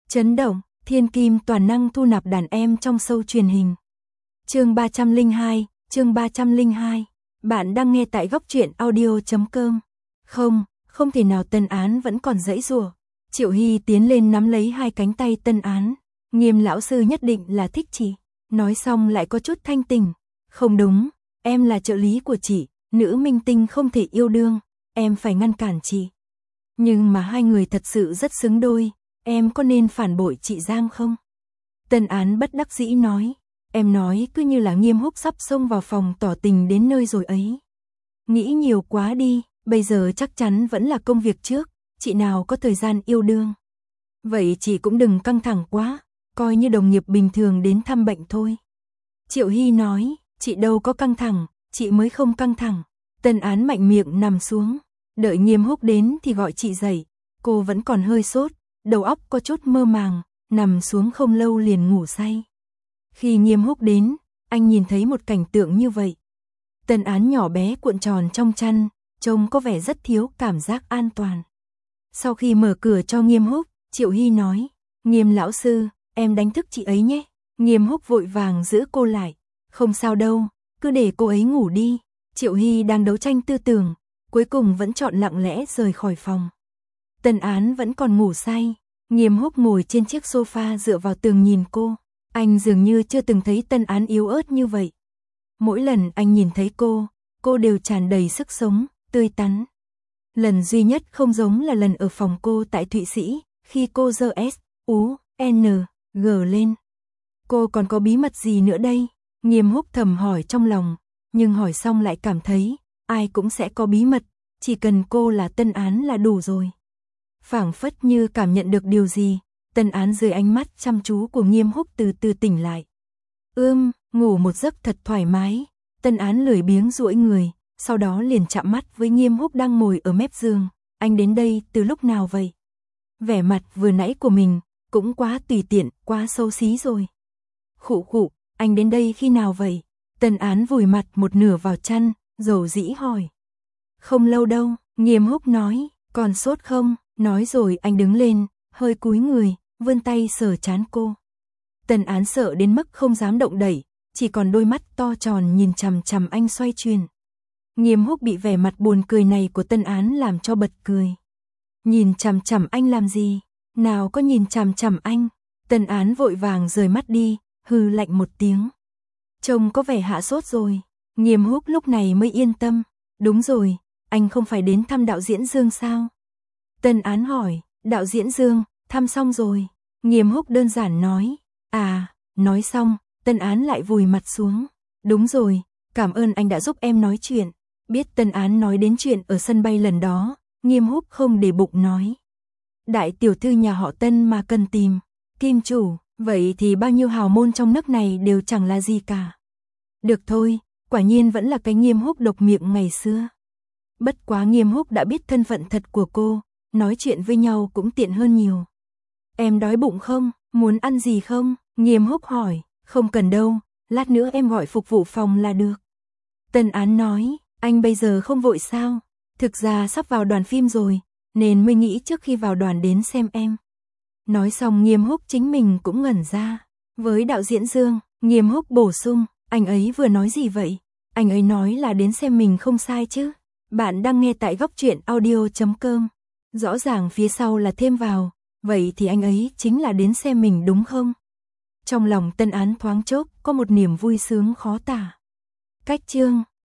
Chấn động, thiên kim toàn năng thu nạp đàn em trong show truyền hình. Chương 302, chương 302. Bạn đang nghe tại góc truyện audio.com. Không thể nào, Tân Án vẫn còn giãy giụa. Triệu Hy tiến lên nắm lấy hai cánh tay Tân Án. Nghiêm lão sư nhất định là thích chị. Nói xong lại có chút thanh tỉnh. Không đúng, em là trợ lý của chị, nữ minh tinh không thể yêu đương, em phải ngăn cản chị. Nhưng mà hai người thật sự rất xứng đôi, em có nên phản bội chị Giang không? Tân Án bất đắc dĩ nói, em nói cứ như là Nghiêm Húc sắp xông vào phòng tỏ tình đến nơi rồi ấy. Nghĩ nhiều quá đi, bây giờ chắc chắn vẫn là công việc trước, chị nào có thời gian yêu đương. Vậy chị cũng đừng căng thẳng quá, coi như đồng nghiệp bình thường đến thăm bệnh thôi. Triệu Hy nói, chị đâu có căng thẳng, chị mới không căng thẳng. Tân Án mạnh miệng nằm xuống, đợi Nghiêm Húc đến thì gọi chị dậy. Cô vẫn còn hơi sốt, đầu óc có chút mơ màng, nằm xuống không lâu liền ngủ say. Khi Nghiêm Húc đến, anh nhìn thấy một cảnh tượng như vậy. Tân Án nhỏ bé cuộn tròn trong chăn, trông có vẻ rất thiếu cảm giác an toàn. Sau khi mở cửa cho Nghiêm Húc, Triệu Hy nói, Nghiêm lão sư, em đánh thức chị ấy nhé. Nghiêm Húc vội vàng giữ cô lại, không sao đâu, cứ để cô ấy ngủ đi. Triệu Hy đang đấu tranh tư tưởng, cuối cùng vẫn chọn lặng lẽ rời khỏi phòng. Tân Án vẫn còn ngủ say, Nghiêm Húc ngồi trên chiếc sofa dựa vào tường nhìn cô. Anh dường như chưa từng thấy Tân Án yếu ớt như vậy. Mỗi lần anh nhìn thấy cô đều tràn đầy sức sống, tươi tắn. Lần duy nhất không giống là lần ở phòng cô tại Thụy Sĩ, khi cô giơ S.U.N.G lên. Cô còn có bí mật gì nữa đây? Nghiêm Húc thầm hỏi trong lòng, nhưng hỏi xong lại cảm thấy, ai cũng sẽ có bí mật, chỉ cần cô là Tân Án là đủ rồi. Phảng phất như cảm nhận được điều gì, Tân Án dưới ánh mắt chăm chú của Nghiêm Húc từ từ tỉnh lại. Ngủ một giấc thật thoải mái. Tân Án lười biếng duỗi người, sau đó liền chạm mắt với Nghiêm Húc đang ngồi ở mép giường. Anh đến đây từ lúc nào vậy? Vẻ mặt vừa nãy của mình cũng quá tùy tiện, quá xấu xí rồi. Khụ, anh đến đây khi nào vậy? Tân Án vùi mặt một nửa vào chăn, dầu dĩ hỏi. Không lâu đâu, Nghiêm Húc nói, còn sốt không? Nói rồi anh đứng lên, hơi cúi người, vươn tay sờ trán cô. Tân Án sợ đến mức không dám động đậy, chỉ còn đôi mắt to tròn nhìn chằm chằm anh xoay chuyển. Nghiêm Húc bị vẻ mặt buồn cười này của Tân Án làm cho bật cười. Nhìn chằm chằm anh làm gì? Nào có nhìn chằm chằm anh. Tân Án vội vàng rời mắt đi, hừ lạnh một tiếng. Trông có vẻ hạ sốt rồi. Nghiêm Húc lúc này mới yên tâm. Đúng rồi, anh không phải đến thăm đạo diễn Dương sao? Tân Án hỏi, đạo diễn Dương, thăm xong rồi. Nghiêm Húc đơn giản nói. Nói xong, Tân Án lại vùi mặt xuống. Đúng rồi, cảm ơn anh đã giúp em nói chuyện. Biết Tân Án nói đến chuyện ở sân bay lần đó, Nghiêm Húc không để bụng nói. Đại tiểu thư nhà họ Tân mà cần tìm kim chủ, vậy thì bao nhiêu hào môn trong nước này đều chẳng là gì cả. Được thôi, quả nhiên vẫn là cái Nghiêm Húc độc miệng ngày xưa. Bất quá Nghiêm Húc đã biết thân phận thật của cô, nói chuyện với nhau cũng tiện hơn nhiều. Em đói bụng không? Muốn ăn gì không? Nghiêm Húc hỏi. Không cần đâu, lát nữa em gọi phục vụ phòng là được. Tân Án nói, anh bây giờ không vội sao? Thực ra sắp vào đoàn phim rồi, nên mới nghĩ trước khi vào đoàn đến xem em. Nói xong Nghiêm Húc chính mình cũng ngẩn ra. Với đạo diễn Dương, Nghiêm Húc bổ sung, anh ấy vừa nói gì vậy? Anh ấy nói là đến xem mình không sai chứ. Bạn đang nghe tại góc truyện audio.com. Rõ ràng phía sau là thêm vào, vậy thì anh ấy chính là đến xem mình đúng không? Trong lòng Tân Án thoáng chốc có một niềm vui sướng khó tả. Cách chương